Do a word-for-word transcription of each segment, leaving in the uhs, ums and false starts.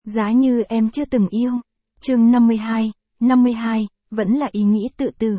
Giá như em chưa từng yêu. Chương năm mươi hai, năm mươi hai, vẫn là ý nghĩ tự tử.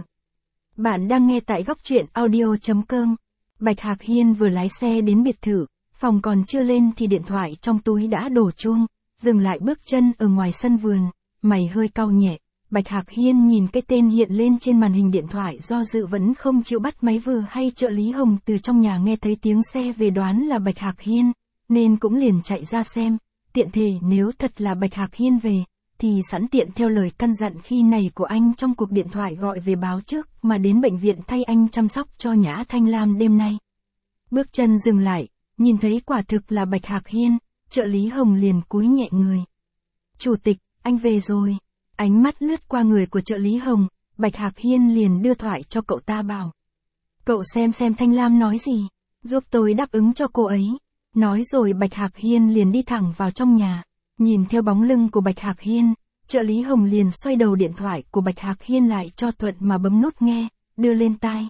Bạn đang nghe tại góc truyện audio chấm com. Bạch Hạc Hiên vừa lái xe đến biệt thự, phòng còn chưa lên thì điện thoại trong túi đã đổ chuông, dừng lại bước chân ở ngoài sân vườn, mày hơi cau nhẹ. Bạch Hạc Hiên nhìn cái tên hiện lên trên màn hình điện thoại do dự vẫn không chịu bắt máy, vừa hay trợ lý Hồng từ trong nhà nghe thấy tiếng xe về đoán là Bạch Hạc Hiên, nên cũng liền chạy ra xem, tiện thể nếu thật là Bạch Hạc Hiên về, thì sẵn tiện theo lời căn dặn khi này của anh trong cuộc điện thoại gọi về báo trước mà đến bệnh viện thay anh chăm sóc cho Nhã Thanh Lam đêm nay. Bước chân dừng lại, nhìn thấy quả thực là Bạch Hạc Hiên, trợ lý Hồng liền cúi nhẹ người. Chủ tịch, anh về rồi. Ánh mắt lướt qua người của trợ lý Hồng, Bạch Hạc Hiên liền đưa thoại cho cậu ta bảo. Cậu xem xem Thanh Lam nói gì, giúp tôi đáp ứng cho cô ấy. Nói rồi Bạch Hạc Hiên liền đi thẳng vào trong nhà, nhìn theo bóng lưng của Bạch Hạc Hiên, trợ lý Hồng liền xoay đầu điện thoại của Bạch Hạc Hiên lại cho Thuận mà bấm nút nghe, đưa lên tai.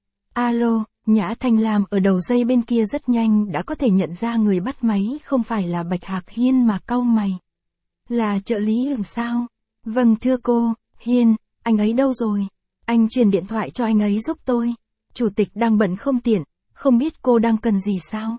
Alo, Nhã Thanh Lam ở đầu dây bên kia rất nhanh đã có thể nhận ra người bắt máy không phải là Bạch Hạc Hiên mà cau mày. Là trợ lý Hồng sao? Vâng thưa cô, Hiên, anh ấy đâu rồi? Anh truyền điện thoại cho anh ấy giúp tôi. Chủ tịch đang bận không tiện, không biết cô đang cần gì sao?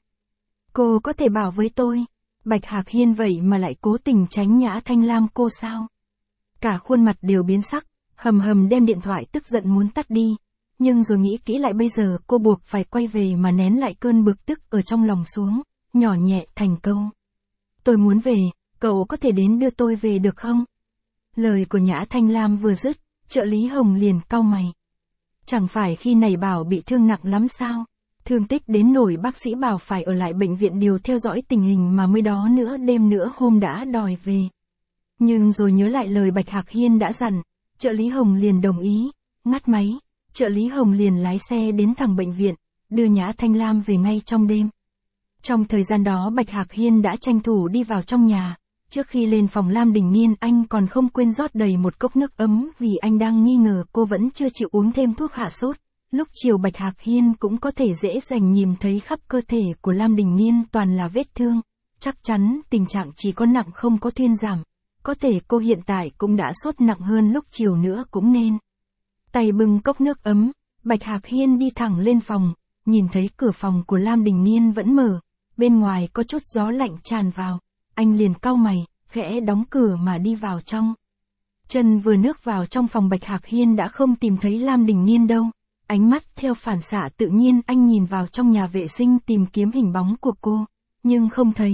Cô có thể bảo với tôi. Bạch Hạc Hiên vậy mà lại cố tình tránh Nhã Thanh Lam cô sao? Cả khuôn mặt đều biến sắc, hầm hầm đem điện thoại tức giận muốn tắt đi. Nhưng rồi nghĩ kỹ lại bây giờ cô buộc phải quay về mà nén lại cơn bực tức ở trong lòng xuống, nhỏ nhẹ thành câu. Tôi muốn về, cậu có thể đến đưa tôi về được không? Lời của Nhã Thanh Lam vừa dứt, trợ lý Hồng liền cau mày. Chẳng phải khi này bảo bị thương nặng lắm sao? Thương tích đến nổi bác sĩ bảo phải ở lại bệnh viện điều theo dõi tình hình mà mới đó nữa đêm nữa hôm đã đòi về. Nhưng rồi nhớ lại lời Bạch Hạc Hiên đã dặn, trợ lý Hồng liền đồng ý, ngắt máy, trợ lý Hồng liền lái xe đến thẳng bệnh viện, đưa Nhã Thanh Lam về ngay trong đêm. Trong thời gian đó Bạch Hạc Hiên đã tranh thủ đi vào trong nhà. Trước khi lên phòng Lam Đình Niên anh còn không quên rót đầy một cốc nước ấm vì anh đang nghi ngờ cô vẫn chưa chịu uống thêm thuốc hạ sốt. Lúc chiều Bạch Hạc Hiên cũng có thể dễ dàng nhìn thấy khắp cơ thể của Lam Đình Niên toàn là vết thương. Chắc chắn tình trạng chỉ có nặng không có thuyên giảm. Có thể cô hiện tại cũng đã sốt nặng hơn lúc chiều nữa cũng nên. Tay bưng cốc nước ấm, Bạch Hạc Hiên đi thẳng lên phòng, nhìn thấy cửa phòng của Lam Đình Niên vẫn mở, bên ngoài có chút gió lạnh tràn vào. Anh liền cau mày, khẽ đóng cửa mà đi vào trong. Chân vừa nước vào trong phòng Bạch Hạc Hiên đã không tìm thấy Lam Đình Niên đâu. Ánh mắt theo phản xạ tự nhiên anh nhìn vào trong nhà vệ sinh tìm kiếm hình bóng của cô, nhưng không thấy.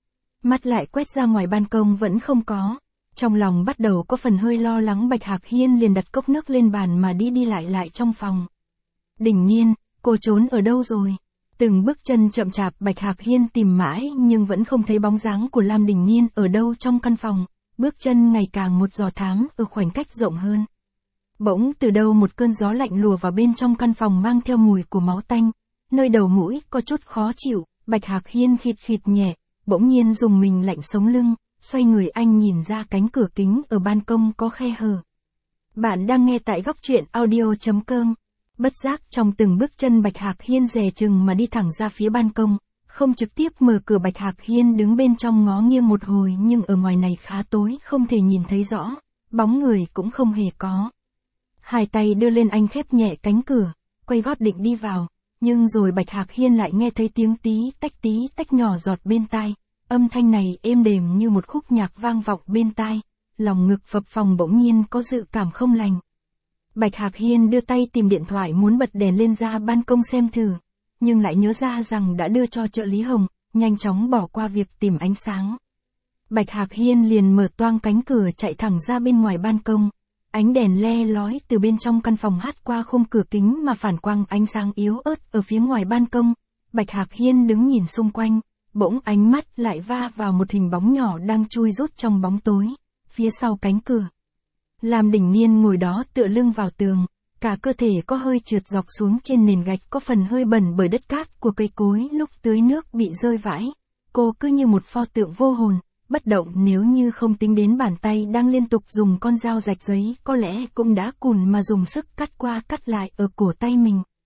Mắt lại quét ra ngoài ban công vẫn không có. Trong lòng bắt đầu có phần hơi lo lắng, Bạch Hạc Hiên liền đặt cốc nước lên bàn mà đi đi lại lại trong phòng. Đình Niên, cô trốn ở đâu rồi? Từng bước chân chậm chạp Bạch Hạc Hiên tìm mãi nhưng vẫn không thấy bóng dáng của Lam Đình Niên ở đâu trong căn phòng, bước chân ngày càng một dò thám ở khoảnh cách rộng hơn. Bỗng từ đâu một cơn gió lạnh lùa vào bên trong căn phòng mang theo mùi của máu tanh, nơi đầu mũi có chút khó chịu, Bạch Hạc Hiên khịt khịt nhẹ, bỗng nhiên dùng mình lạnh sống lưng, xoay người anh nhìn ra cánh cửa kính ở ban công có khe hở. Bạn đang nghe tại góc truyện audio chấm com. Bất giác trong từng bước chân Bạch Hạc Hiên dè chừng mà đi thẳng ra phía ban công, không trực tiếp mở cửa. Bạch Hạc Hiên đứng bên trong ngó nghiêng một hồi nhưng ở ngoài này khá tối không thể nhìn thấy rõ, bóng người cũng không hề có. Hai tay đưa lên anh khép nhẹ cánh cửa, quay gót định đi vào, nhưng rồi Bạch Hạc Hiên lại nghe thấy tiếng tí tách tí tách nhỏ giọt bên tai, âm thanh này êm đềm như một khúc nhạc vang vọng bên tai, lòng ngực phập phồng bỗng nhiên có dự cảm không lành. Bạch Hạc Hiên đưa tay tìm điện thoại muốn bật đèn lên ra ban công xem thử, nhưng lại nhớ ra rằng đã đưa cho trợ lý Hồng, nhanh chóng bỏ qua việc tìm ánh sáng. Bạch Hạc Hiên liền mở toang cánh cửa chạy thẳng ra bên ngoài ban công, ánh đèn le lói từ bên trong căn phòng hắt qua khung cửa kính mà phản quang ánh sáng yếu ớt ở phía ngoài ban công. Bạch Hạc Hiên đứng nhìn xung quanh, bỗng ánh mắt lại va vào một hình bóng nhỏ đang chui rút trong bóng tối, phía sau cánh cửa. Lam Đình Niên ngồi đó tựa lưng vào tường, cả cơ thể có hơi trượt dọc xuống trên nền gạch có phần hơi bẩn bởi đất cát của cây cối lúc tưới nước bị rơi vãi. Cô cứ như một pho tượng vô hồn, bất động, nếu như không tính đến bàn tay đang liên tục dùng con dao rạch giấy có lẽ cũng đã cùn mà dùng sức cắt qua cắt lại ở cổ tay mình.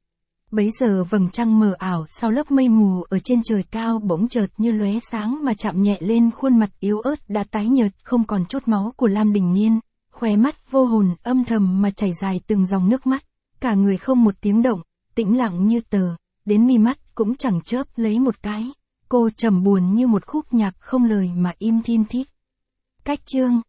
Bấy giờ vầng trăng mờ ảo sau lớp mây mù ở trên trời cao bỗng chợt như lóe sáng mà chạm nhẹ lên khuôn mặt yếu ớt đã tái nhợt không còn chút máu của Lam Đình Niên, khóe mắt vô hồn âm thầm mà chảy dài từng dòng nước mắt, cả người không một tiếng động, tĩnh lặng như tờ, đến mi mắt cũng chẳng chớp lấy một cái. Cô trầm buồn như một khúc nhạc không lời mà im thin thít. Cách chương